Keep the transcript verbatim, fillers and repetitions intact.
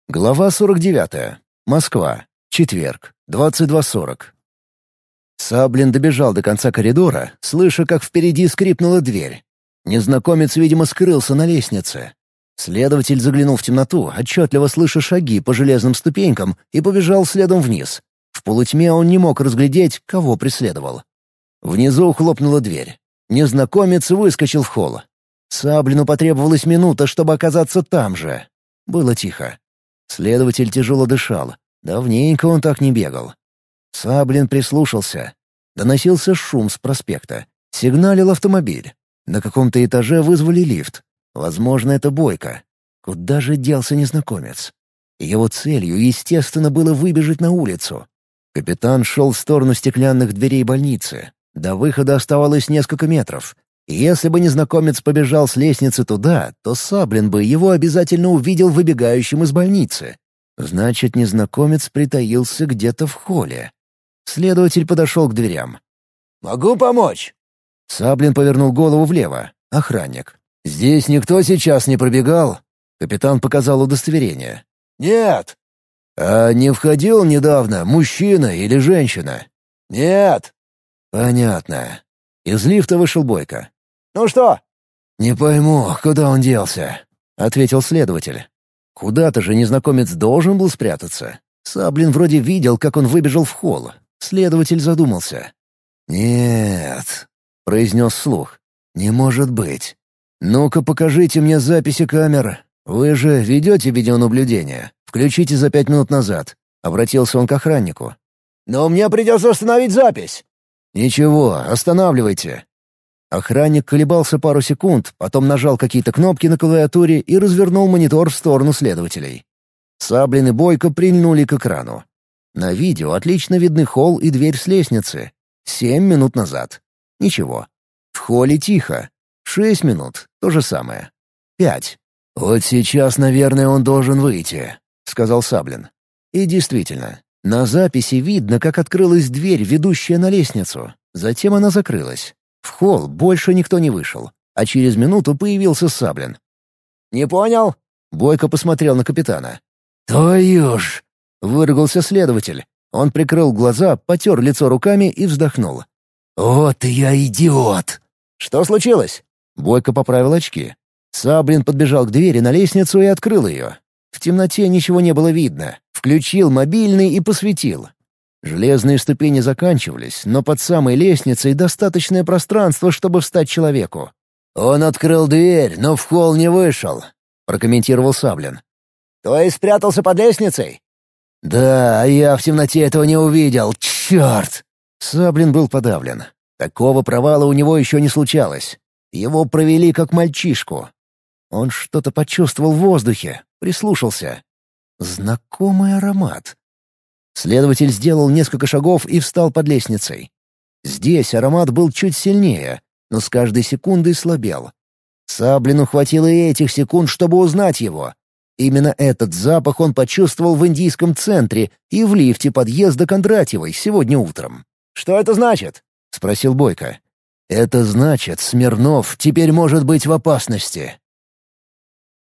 Глава сорок девятая. Москва. Четверг. двадцать два сорок. Саблин добежал до конца коридора, слыша, как впереди скрипнула дверь. Незнакомец, видимо, скрылся на лестнице. Следователь заглянул в темноту, отчетливо слыша шаги по железным ступенькам, и побежал следом вниз. В полутьме он не мог разглядеть, кого преследовал. Внизу хлопнула дверь. Незнакомец выскочил в холл. Саблину потребовалась минута, чтобы оказаться там же. Было тихо. Следователь тяжело дышал. Давненько он так не бегал. Саблин прислушался. Доносился шум с проспекта. Сигналил автомобиль. На каком-то этаже вызвали лифт. Возможно, это Бойко. Куда же делся незнакомец? Его целью, естественно, было выбежать на улицу. Капитан шел в сторону стеклянных дверей больницы. До выхода оставалось несколько метров. Если бы незнакомец побежал с лестницы туда, то Саблин бы его обязательно увидел выбегающим из больницы. Значит, незнакомец притаился где-то в холле. Следователь подошел к дверям. «Могу помочь?» Саблин повернул голову влево. Охранник. «Здесь никто сейчас не пробегал?» Капитан показал удостоверение. «Нет». «А не входил недавно мужчина или женщина?» «Нет». «Понятно». Из лифта вышел Бойко. «Ну что?» «Не пойму, куда он делся», — ответил следователь. Куда-то же незнакомец должен был спрятаться. Саблин вроде видел, как он выбежал в холл. Следователь задумался. «Нет», — произнес вслух. «Не может быть. Ну-ка покажите мне записи камер. Вы же ведете видеонаблюдение. Включите за пять минут назад», — обратился он к охраннику. «Но мне придется остановить запись». «Ничего, останавливайте». Охранник колебался пару секунд, потом нажал какие-то кнопки на клавиатуре и развернул монитор в сторону следователей. Саблин и Бойко прильнули к экрану. На видео отлично видны холл и дверь с лестницы. Семь минут назад. Ничего. В холле тихо. Шесть минут. То же самое. Пять. «Вот сейчас, наверное, он должен выйти», — сказал Саблин. И действительно, на записи видно, как открылась дверь, ведущая на лестницу. Затем она закрылась. В холл больше никто не вышел, а через минуту появился Саблин. «Не понял?» Бойко посмотрел на капитана. «Твою ж!» — выругался следователь. Он прикрыл глаза, потер лицо руками и вздохнул. «Вот я идиот!» «Что случилось?» Бойко поправил очки. Саблин подбежал к двери на лестницу и открыл ее. В темноте ничего не было видно. Включил мобильный и посветил. Железные ступени заканчивались, но под самой лестницей достаточное пространство, чтобы встать человеку. «Он открыл дверь, но в холл не вышел», — прокомментировал Саблин. «То есть спрятался под лестницей?» «Да, я в темноте этого не увидел. Черт!» Саблин был подавлен. Такого провала у него еще не случалось. Его провели как мальчишку. Он что-то почувствовал в воздухе, прислушался. Знакомый аромат. Следователь сделал несколько шагов и встал под лестницей. Здесь аромат был чуть сильнее, но с каждой секундой слабел. Саблину хватило и этих секунд, чтобы узнать его. Именно этот запах он почувствовал в индийском центре и в лифте подъезда Кондратьевой сегодня утром. «Что это значит?» — спросил Бойко. «Это значит, Смирнов теперь может быть в опасности»,